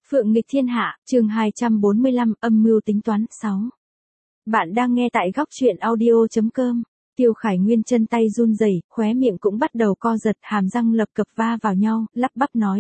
Phượng nghịch thiên hạ, chương 245, âm mưu tính toán, 6. Bạn đang nghe tại góc truyện audio.com. Tiêu Khải Nguyên chân tay run rẩy, khóe miệng cũng bắt đầu co giật, hàm răng lập cập va vào nhau, lắp bắp nói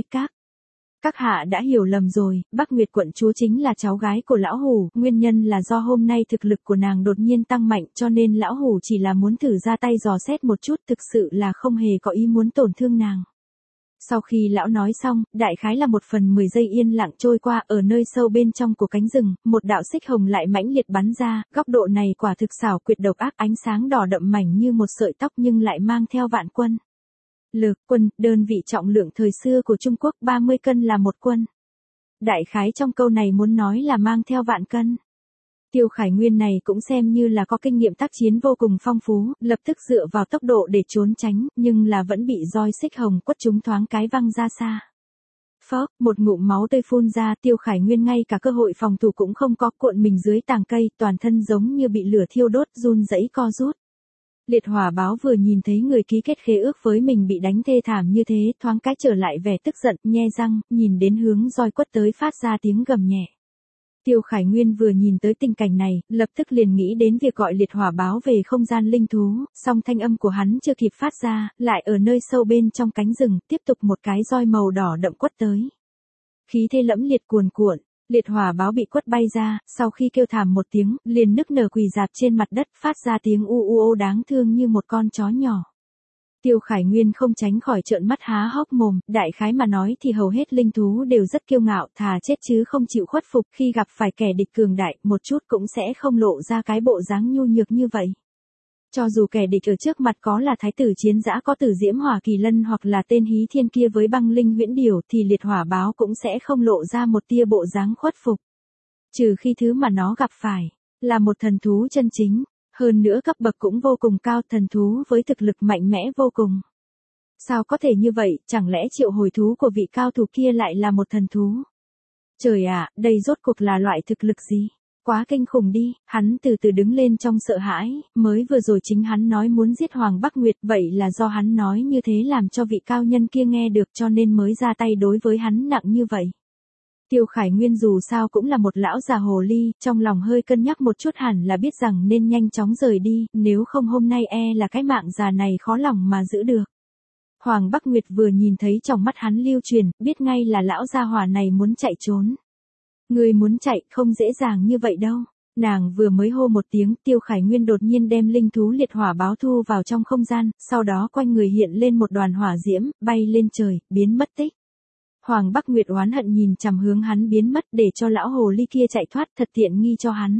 các hạ đã hiểu lầm rồi, Bắc Nguyệt quận chúa chính là cháu gái của lão hủ, nguyên nhân là do hôm nay thực lực của nàng đột nhiên tăng mạnh cho nên lão hủ chỉ là muốn thử ra tay dò xét một chút, thực sự là không hề có ý muốn tổn thương nàng. Sau khi lão nói xong, đại khái là 1/10 giây yên lặng trôi qua, ở nơi sâu bên trong của cánh rừng, một đạo xích hồng lại mãnh liệt bắn ra, góc độ này quả thực xảo quyệt độc ác, ánh sáng đỏ đậm mảnh như một sợi tóc nhưng lại mang theo vạn quân. Lực quân, đơn vị trọng lượng thời xưa của Trung Quốc 30 cân là một quân. Đại khái trong câu này muốn nói là mang theo vạn cân. Tiêu Khải Nguyên này cũng xem như là có kinh nghiệm tác chiến vô cùng phong phú, lập tức dựa vào tốc độ để trốn tránh, nhưng là vẫn bị roi xích hồng quất trúng thoáng cái văng ra xa. Phốc, một ngụm máu tươi phun ra, Tiêu Khải Nguyên ngay cả cơ hội phòng thủ cũng không có, cuộn mình dưới tàng cây, toàn thân giống như bị lửa thiêu đốt, run rẩy co rút. Liệt hỏa báo vừa nhìn thấy người ký kết khế ước với mình bị đánh thê thảm như thế, thoáng cái trở lại vẻ tức giận, nhe răng, nhìn đến hướng roi quất tới phát ra tiếng gầm nhẹ. Tiêu Khải Nguyên vừa nhìn tới tình cảnh này, lập tức liền nghĩ đến việc gọi liệt hỏa báo về không gian linh thú, song thanh âm của hắn chưa kịp phát ra, lại ở nơi sâu bên trong cánh rừng, tiếp tục một cái roi màu đỏ đậm quất tới. Khí thế lẫm liệt cuồn cuộn, liệt hỏa báo bị quất bay ra, sau khi kêu thảm một tiếng, liền nức nở quỳ rạp trên mặt đất, phát ra tiếng u u ô đáng thương như một con chó nhỏ. Tiêu Khải Nguyên không tránh khỏi trợn mắt há hốc mồm, đại khái mà nói thì hầu hết linh thú đều rất kiêu ngạo, thà chết chứ không chịu khuất phục, khi gặp phải kẻ địch cường đại, một chút cũng sẽ không lộ ra cái bộ dáng nhu nhược như vậy. Cho dù kẻ địch ở trước mặt có là thái tử chiến dã có tử diễm hỏa kỳ lân hoặc là tên hí thiên kia với băng linh huyễn điểu thì liệt hỏa báo cũng sẽ không lộ ra một tia bộ dáng khuất phục. Trừ khi thứ mà nó gặp phải là một thần thú chân chính. Hơn nữa cấp bậc cũng vô cùng cao, thần thú với thực lực mạnh mẽ vô cùng. Sao có thể như vậy, chẳng lẽ triệu hồi thú của vị cao thủ kia lại là một thần thú? Trời ạ, đây rốt cuộc là loại thực lực gì? Quá kinh khủng đi, hắn từ từ đứng lên trong sợ hãi, mới vừa rồi chính hắn nói muốn giết Hoàng Bắc Nguyệt, vậy là do hắn nói như thế làm cho vị cao nhân kia nghe được cho nên mới ra tay đối với hắn nặng như vậy. Tiêu Khải Nguyên dù sao cũng là một lão già hồ ly, trong lòng hơi cân nhắc một chút hẳn là biết rằng nên nhanh chóng rời đi, nếu không hôm nay là cái mạng già này khó lòng mà giữ được. Hoàng Bắc Nguyệt vừa nhìn thấy trong mắt hắn lưu truyền, biết ngay là lão gia hỏa này muốn chạy trốn. Người muốn chạy không dễ dàng như vậy đâu. Nàng vừa mới hô một tiếng, Tiêu Khải Nguyên đột nhiên đem linh thú liệt hỏa báo thu vào trong không gian, sau đó quanh người hiện lên một đoàn hỏa diễm, bay lên trời, biến mất tích. Hoàng Bắc Nguyệt oán hận nhìn chằm hướng hắn biến mất để cho lão hồ ly kia chạy thoát, thật tiện nghi cho hắn.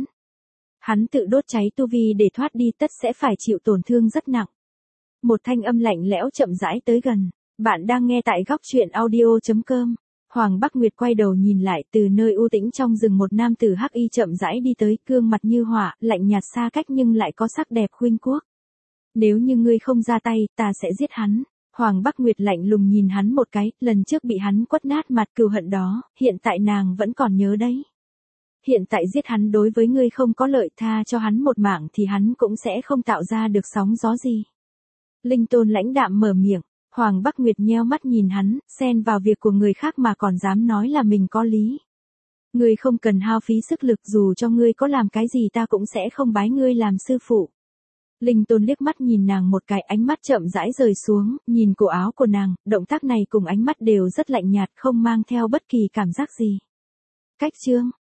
Hắn tự đốt cháy tu vi để thoát đi tất sẽ phải chịu tổn thương rất nặng. Một thanh âm lạnh lẽo chậm rãi tới gần. Bạn đang nghe tại góc truyện audio.com. Hoàng Bắc Nguyệt quay đầu nhìn lại, từ nơi u tĩnh trong rừng một nam tử hắc y chậm rãi đi tới, gương mặt như hỏa, lạnh nhạt xa cách nhưng lại có sắc đẹp khuynh quốc. Nếu như ngươi không ra tay, ta sẽ giết hắn. Hoàng Bắc Nguyệt lạnh lùng nhìn hắn một cái, lần trước bị hắn quất nát mặt cừu hận đó, hiện tại nàng vẫn còn nhớ đấy. Hiện tại giết hắn đối với ngươi không có lợi, tha cho hắn một mạng thì hắn cũng sẽ không tạo ra được sóng gió gì. Linh Tôn lãnh đạm mở miệng, Hoàng Bắc Nguyệt nheo mắt nhìn hắn, xen vào việc của người khác mà còn dám nói là mình có lý. Ngươi không cần hao phí sức lực, dù cho ngươi có làm cái gì ta cũng sẽ không bái ngươi làm sư phụ. Linh Tôn liếc mắt nhìn nàng một cái, ánh mắt chậm rãi rời xuống, nhìn cổ áo của nàng, động tác này cùng ánh mắt đều rất lạnh nhạt, không mang theo bất kỳ cảm giác gì. Cách chương,